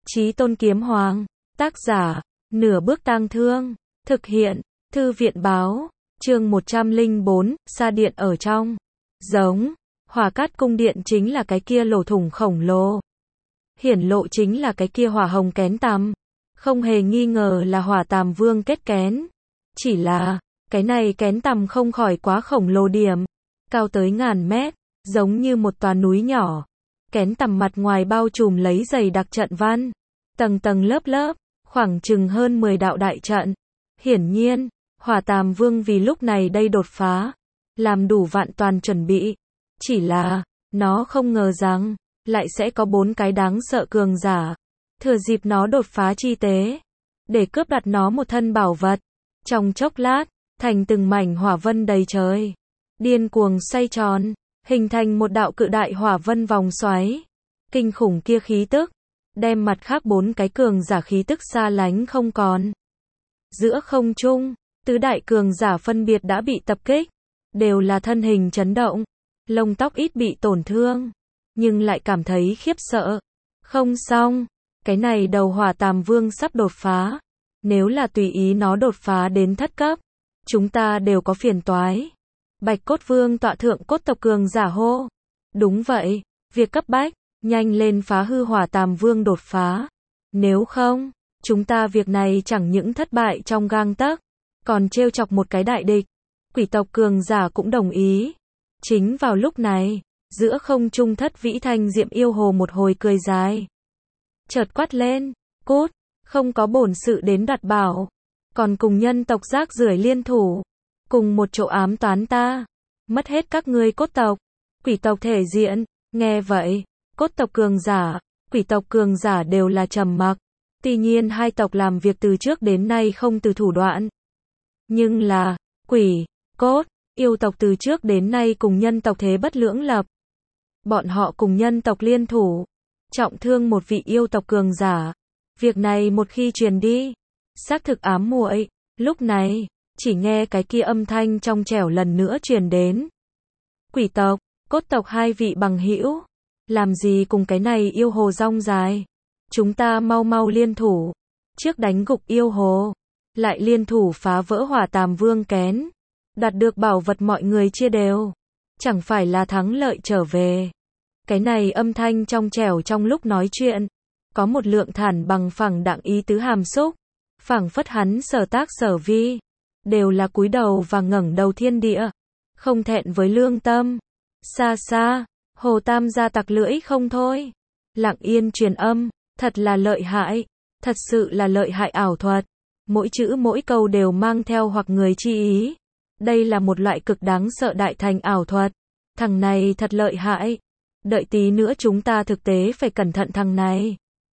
Chí Tôn Kiếm Hoàng, tác giả, Nửa Bước Tang Thương, thực hiện, Thư viện báo, chương 104, Sa Điện ở trong. Giống, Hỏa Cát Cung Điện chính là cái kia lỗ thủng khổng lồ. Hiển lộ chính là cái kia hỏa hồng kén tằm. Không hề nghi ngờ là Hỏa Tàm Vương kết kén. Chỉ là, cái này kén tằm không khỏi quá khổng lồ điểm. Cao tới ngàn mét, giống như một tòa núi nhỏ. Kén tằm mặt ngoài bao trùm lấy dày đặc trận văn. Tầng tầng lớp lớp, khoảng chừng hơn 10 đạo đại trận. Hiển nhiên, Hỏa Tàm Vương vì lúc này đây đột phá, làm đủ vạn toàn chuẩn bị. Chỉ là, nó không ngờ rằng, lại sẽ có 4 cái đáng sợ cường giả. Thừa dịp nó đột phá chi tế, để cướp đoạt nó một thân bảo vật. Trong chốc lát, thành từng mảnh hỏa vân đầy trời. Điên cuồng xoay tròn, hình thành một đạo cự đại hỏa vân vòng xoáy. Kinh khủng kia khí tức, đem mặt khác 4 cái cường giả khí tức xa lánh không còn. Giữa không trung, tứ đại cường giả phân biệt đã bị tập kích, đều là thân hình chấn động, lông tóc ít bị tổn thương, nhưng lại cảm thấy khiếp sợ. Không xong, cái này đầu Hỏa Tàm Vương sắp đột phá, nếu là tùy ý nó đột phá đến thất cấp, chúng ta đều có phiền toái. Bạch Cốt Vương tọa thượng cốt tộc cường giả hô. Đúng vậy, việc cấp bách, nhanh lên phá hư Hỏa Tàm Vương đột phá. Nếu không, chúng ta việc này chẳng những thất bại trong gang tấc, còn trêu chọc một cái đại địch. Quỷ tộc cường giả cũng đồng ý. Chính vào lúc này, giữa không trung Thất Vĩ Thanh Diệm yêu hồ một hồi cười dài. Chợt quát lên, cút, không có bổn sự đến đoạt bảo, còn cùng nhân tộc rác rưởi liên thủ, cùng một chỗ ám toán ta, mất hết các ngươi cốt tộc. Quỷ tộc thể diện, nghe vậy, cốt tộc cường giả, quỷ tộc cường giả đều là trầm mặc. Tuy nhiên hai tộc làm việc từ trước đến nay không từ thủ đoạn. Nhưng là, quỷ, cốt, yêu tộc từ trước đến nay cùng nhân tộc thế bất lưỡng lập. Bọn họ cùng nhân tộc liên thủ, trọng thương một vị yêu tộc cường giả. Việc này một khi truyền đi, xác thực ám muội. Lúc này, chỉ nghe cái kia âm thanh trong trẻo lần nữa truyền đến. Quỷ tộc, cốt tộc hai vị bằng hữu, làm gì cùng cái này yêu hồ rong dài. Chúng ta mau mau liên thủ, trước đánh gục yêu hồ, lại liên thủ phá vỡ Hỏa Tàm Vương kén, đạt được bảo vật mọi người chia đều, chẳng phải là thắng lợi trở về. Cái này âm thanh trong trẻo trong lúc nói chuyện, có một lượng thản bằng phẳng đặng ý tứ hàm xúc, phảng phất hắn sở tác sở vi, đều là cúi đầu và ngẩng đầu thiên địa, không thẹn với lương tâm. Xa xa, Hồ Tam gia tặc lưỡi không thôi, lặng yên truyền âm, thật là lợi hại, thật sự là lợi hại ảo thuật, mỗi chữ mỗi câu đều mang theo hoặc người chi ý. Đây là một loại cực đáng sợ đại thành ảo thuật, thằng này thật lợi hại, đợi tí nữa chúng ta thực tế phải cẩn thận thằng này.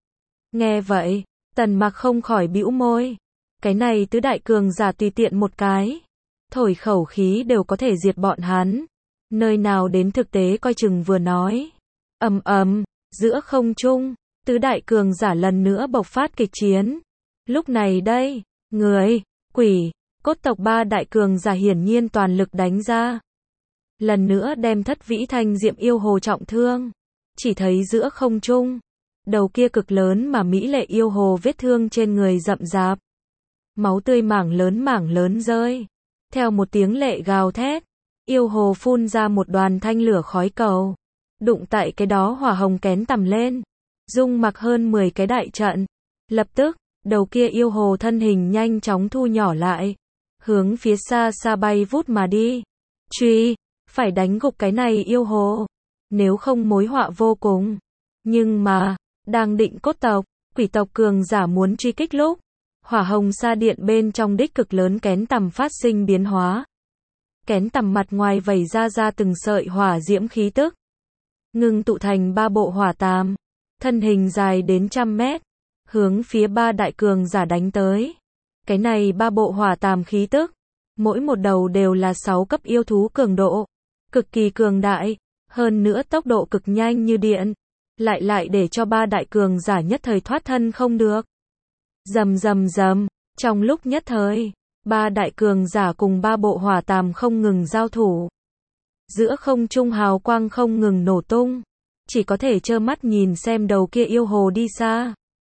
Nghe vậy, Tần Mặc không khỏi bĩu môi, cái này tứ đại cường giả tùy tiện một cái, thổi khẩu khí đều có thể diệt bọn hắn, nơi nào đến thực tế coi chừng vừa nói. Ầm ầm, giữa không trung, tứ đại cường giả lần nữa bộc phát kịch chiến. Lúc này đây, người, quỷ, cốt tộc ba đại cường giả hiển nhiên toàn lực đánh ra. Lần nữa đem Thất Vĩ Thanh Diệm yêu hồ trọng thương. Chỉ thấy giữa không trung, đầu kia cực lớn mà mỹ lệ yêu hồ vết thương trên người rậm rạp. Máu tươi mảng lớn rơi. Theo một tiếng lệ gào thét, yêu hồ phun ra một đoàn thanh lửa khói cầu. Đụng tại cái đó hỏa hồng kén tầm lên. Dung mặc hơn 10 cái đại trận. Lập tức, đầu kia yêu hồ thân hình nhanh chóng thu nhỏ lại. Hướng phía xa xa bay vút mà đi. Truy, phải đánh gục cái này yêu hồ. Nếu không mối họa vô cùng. Nhưng mà, đang định cốt tộc, quỷ tộc cường giả muốn truy kích lúc. Hỏa hồng sa điện bên trong đích cực lớn kén tầm phát sinh biến hóa. Kén tầm mặt ngoài vẩy ra từng sợi hỏa diễm khí tức. Ngưng tụ thành 3 bộ hỏa tàm. Thân hình dài đến 100 mét. Hướng phía 3 đại cường giả đánh tới. Cái này 3 bộ hỏa tàm khí tức. Mỗi một đầu đều là 6 cấp yêu thú cường độ. Cực kỳ cường đại. Hơn nữa tốc độ cực nhanh như điện. Lại để cho 3 đại cường giả nhất thời thoát thân không được. Rầm rầm rầm. Trong lúc nhất thời, 3 đại cường giả cùng 3 bộ hỏa tàm không ngừng giao thủ. Giữa không trung hào quang không ngừng nổ tung. Chỉ có thể trơ mắt nhìn xem đầu kia yêu hồ đi xa.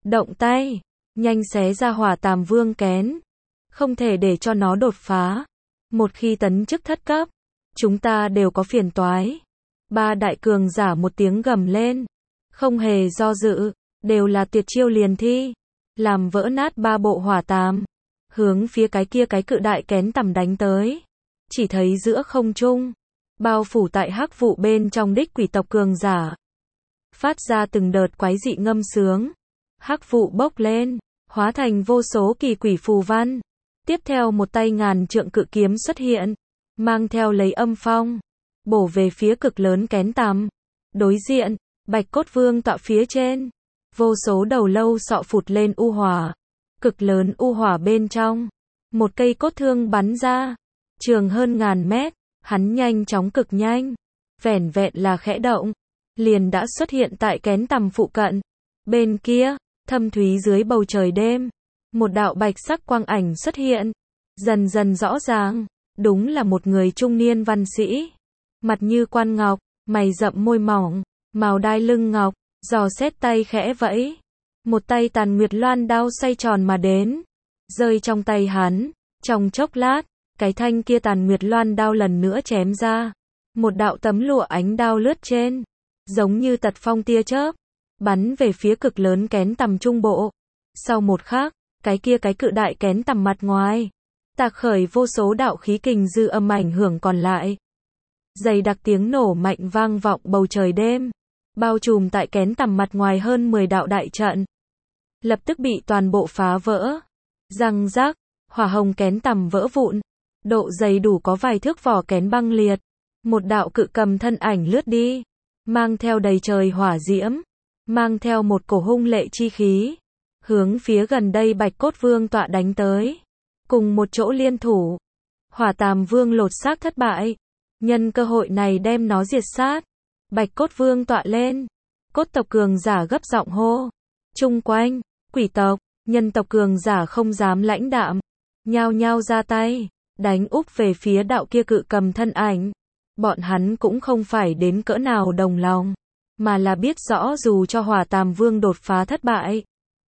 động tay, nhanh xé ra Hỏa Tàm Vương kén. Không thể để cho nó đột phá. Một khi tấn chức thất cấp, chúng ta đều có phiền toái. Ba đại cường giả một tiếng gầm lên, không hề do dự, đều là tuyệt chiêu liền thi, làm vỡ nát ba bộ hỏa tàm, hướng phía cái cự đại kén tằm đánh tới. Chỉ thấy giữa không trung, bao phủ tại hắc vụ bên trong đích quỷ tộc cường giả, phát ra từng đợt quái dị ngâm sướng. Hắc vụ bốc lên, hóa thành vô số kỳ quỷ phù văn. Tiếp theo một tay ngàn trượng cự kiếm xuất hiện, mang theo lấy âm phong, bổ về phía cực lớn kén tằm. Đối diện, Bạch Cốt Vương tọa phía trên, vô số đầu lâu sọ phụt lên u hỏa. Cực lớn u hỏa bên trong, một cây cốt thương bắn ra, trường hơn ngàn mét, hắn nhanh chóng cực nhanh, vẻn vẹn là khẽ động, liền đã xuất hiện tại kén tằm phụ cận. Bên kia, thâm thúy dưới bầu trời đêm, một đạo bạch sắc quang ảnh xuất hiện, dần dần rõ ràng, đúng là một người trung niên văn sĩ, mặt như quan ngọc, mày rậm môi mỏng, màu đai lưng ngọc, giò xét tay khẽ vẫy, một tay Tàn Nguyệt Loan đao xoay tròn mà đến, rơi trong tay hắn, trong chốc lát, cái thanh kia Tàn Nguyệt Loan đao lần nữa chém ra, một đạo tấm lụa ánh đao lướt trên, giống như tật phong tia chớp, bắn về phía cực lớn kén tằm trung bộ. Sau một khắc, cái cự đại kén tằm mặt ngoài, tạc khởi vô số đạo khí kình dư âm ảnh hưởng còn lại. Dày đặc tiếng nổ mạnh vang vọng bầu trời đêm, bao trùm tại kén tằm mặt ngoài hơn 10 đạo đại trận. Lập tức bị toàn bộ phá vỡ. Răng rác, hỏa hồng kén tằm vỡ vụn, độ dày đủ có vài thước vỏ kén băng liệt. Một đạo cự cầm thân ảnh lướt đi, mang theo đầy trời hỏa diễm, mang theo một cổ hung lệ chi khí, hướng phía gần đây Bạch Cốt Vương tọa đánh tới. Cùng một chỗ liên thủ, Hỏa Tàm Vương lột xác thất bại, nhân cơ hội này đem nó diệt sát. Bạch Cốt Vương tọa lên, cốt tộc cường giả gấp giọng hô. Chung quanh, quỷ tộc, nhân tộc cường giả không dám lãnh đạm, nhao nhao ra tay, đánh úp về phía đạo kia cự cầm thân ảnh. Bọn hắn cũng không phải đến cỡ nào đồng lòng, mà là biết rõ dù cho Hỏa Tàm Vương đột phá thất bại,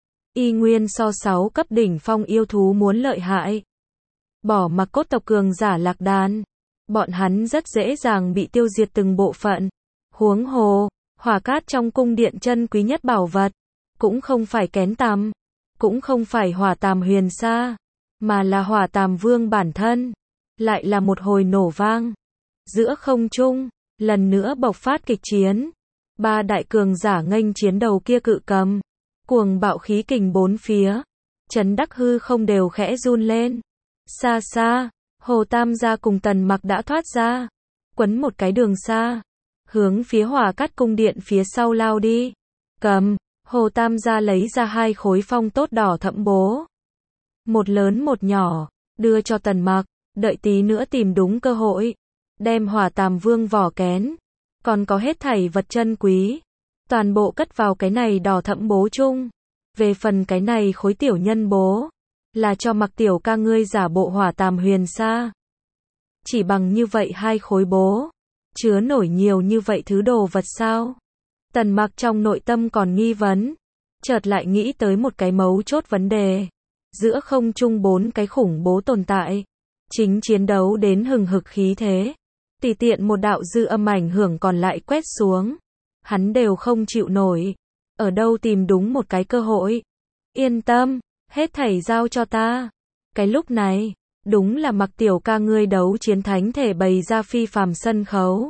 y nguyên so 6 cấp đỉnh phong yêu thú muốn lợi hại. Bỏ mặc cốt tộc cường giả lạc đàn, bọn hắn rất dễ dàng bị tiêu diệt từng bộ phận. Huống hồ, hỏa cát trong cung điện chân quý nhất bảo vật, cũng không phải kén tằm, cũng không phải Hỏa Tàm Huyền Sa, mà là Hỏa Tàm Vương bản thân. Lại là một hồi nổ vang. Giữa không trung, lần nữa bộc phát kịch chiến. Ba đại cường giả nghênh chiến đầu kia cự cầm, cuồng bạo khí kình bốn phía, chấn đắc hư không đều khẽ run lên. Xa xa, Hồ Tam gia cùng Tần Mặc đã thoát ra, quấn một cái đường xa, hướng phía Hỏa Cát cung điện phía sau lao đi. Cầm, Hồ Tam gia lấy ra 2 khối phong tốt đỏ thẫm bố, một lớn một nhỏ, đưa cho Tần Mặc, đợi tí nữa tìm đúng cơ hội, đem Hỏa Tàm Vương vỏ kén, còn có hết thảy vật chân quý, toàn bộ cất vào cái này đỏ thẫm bố chung. Về phần cái này khối tiểu nhân bố, là cho Mặc tiểu ca ngươi giả bộ Hỏa Tàm Huyền Sa. Chỉ bằng như vậy 2 khối bố, chứa nổi nhiều như vậy thứ đồ vật sao? Tần Mặc trong nội tâm còn nghi vấn, chợt lại nghĩ tới một cái mấu chốt vấn đề. Giữa không trung 4 cái khủng bố tồn tại, chính chiến đấu đến hừng hực khí thế, tùy tiện một đạo dư âm ảnh hưởng còn lại quét xuống, hắn đều không chịu nổi. Ở đâu tìm đúng một cái cơ hội? Yên tâm, hết thảy giao cho ta. Cái lúc này, đúng là Mặc tiểu ca ngươi đấu chiến thánh thể bày ra phi phàm sân khấu.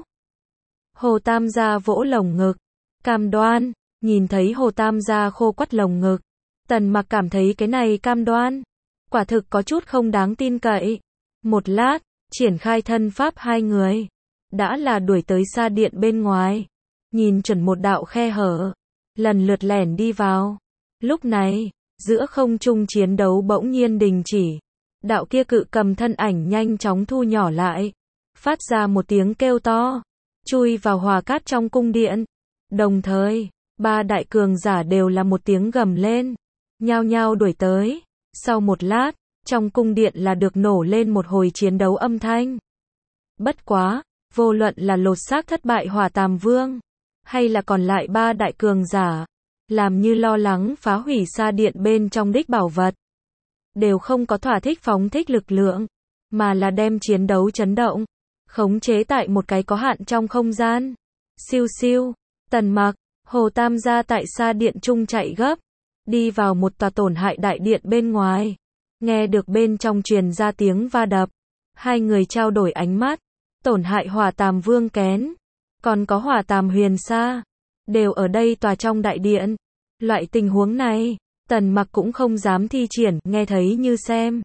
Hồ Tam gia vỗ lồng ngực, cam đoan. Nhìn thấy Hồ Tam gia khô quắt lồng ngực, Tần Mặc cảm thấy cái này cam đoan, quả thực có chút không đáng tin cậy. Một lát, triển khai thân pháp hai người, đã là đuổi tới xa điện bên ngoài, nhìn chuẩn một đạo khe hở, lần lượt lẻn đi vào. Lúc này, giữa không trung chiến đấu bỗng nhiên đình chỉ, đạo kia cự cầm thân ảnh nhanh chóng thu nhỏ lại, phát ra một tiếng kêu to, chui vào Hỏa Cát trong cung điện. Đồng thời, ba đại cường giả đều là một tiếng gầm lên, nhao nhao đuổi tới. Sau một lát, trong cung điện là được nổ lên một hồi chiến đấu âm thanh. Bất quá, vô luận là lột xác thất bại Hỏa Tàm Vương, hay là còn lại ba đại cường giả, làm như lo lắng phá hủy xa điện bên trong đích bảo vật. Đều không có thỏa thích phóng thích lực lượng, mà là đem chiến đấu chấn động, khống chế tại một cái có hạn trong không gian. Siêu siêu, Tần Mặc, Hồ Tam gia tại xa điện trung chạy gấp, đi vào một tòa tổn hại đại điện bên ngoài. Nghe được bên trong truyền ra tiếng va đập, hai người trao đổi ánh mắt. Tổn hại Hỏa Tàm Vương Kén, còn có Hỏa Tàm Huyền Sa, đều ở đây tòa trong đại điện. Loại tình huống này, Tần Mặc cũng không dám thi triển, nghe thấy như xem.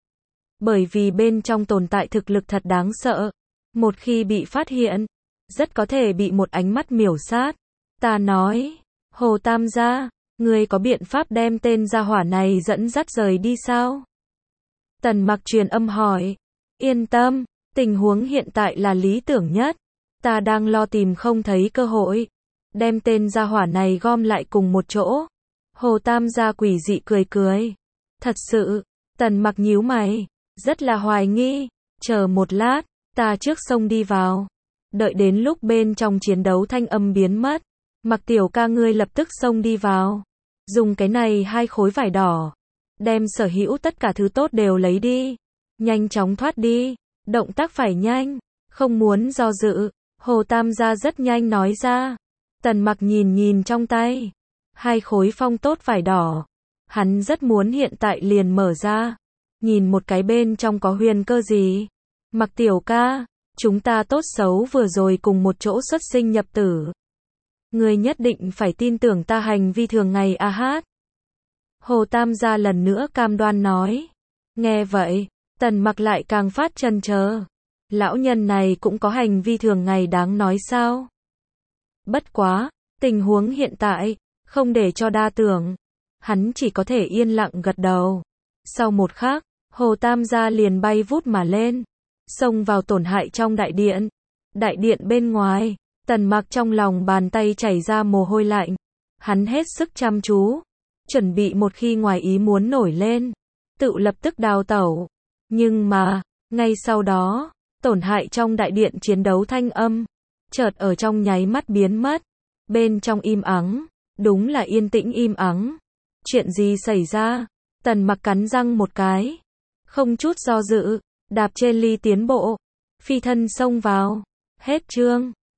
Bởi vì bên trong tồn tại thực lực thật đáng sợ. Một khi bị phát hiện, rất có thể bị một ánh mắt miểu sát. Ta nói, Hồ Tam gia, ngươi có biện pháp đem tên gia hỏa này dẫn dắt rời đi sao? Tần Mặc truyền âm hỏi. Yên tâm, tình huống hiện tại là lý tưởng nhất. Ta đang lo tìm không thấy cơ hội, đem tên gia hỏa này gom lại cùng một chỗ. Hồ Tam gia quỷ dị cười cười. Thật sự, Tần Mặc nhíu mày, rất là hoài nghi. Chờ một lát, ta trước xông đi vào. Đợi đến lúc bên trong chiến đấu thanh âm biến mất, Mặc tiểu ca ngươi lập tức xông đi vào. Dùng cái này 2 khối vải đỏ, đem sở hữu tất cả thứ tốt đều lấy đi. Nhanh chóng thoát đi, động tác phải nhanh, không muốn do dự. Hồ Tam gia rất nhanh nói ra. Tần Mặc nhìn nhìn trong tay 2 khối phong tốt vải đỏ, hắn rất muốn hiện tại liền mở ra, nhìn một cái bên trong có huyền cơ gì. Mặc tiểu ca, chúng ta tốt xấu vừa rồi cùng một chỗ xuất sinh nhập tử, ngươi nhất định phải tin tưởng ta hành vi thường ngày a hát. Hồ Tam gia lần nữa cam đoan nói. Nghe vậy, Tần Mặc lại càng phát chần chờ. Lão nhân này cũng có hành vi thường ngày đáng nói sao? Bất quá, tình huống hiện tại, không để cho đa tưởng. Hắn chỉ có thể yên lặng gật đầu. Sau một khắc, Hồ Tam gia liền bay vút mà lên, xông vào tổn hại trong đại điện. Đại điện bên ngoài, Tần Mặc trong lòng bàn tay chảy ra mồ hôi lạnh. Hắn hết sức chăm chú, chuẩn bị một khi ngoài ý muốn nổi lên, tự lập tức đào tẩu. Nhưng mà, ngay sau đó, tổn hại trong đại điện chiến đấu thanh âm, chợt ở trong nháy mắt biến mất. Bên trong im ắng, đúng là yên tĩnh im ắng. Chuyện gì xảy ra? Tần Mặc cắn răng một cái, không chút do dự, đạp trên ly tiến bộ, phi thân xông vào. Hết chương.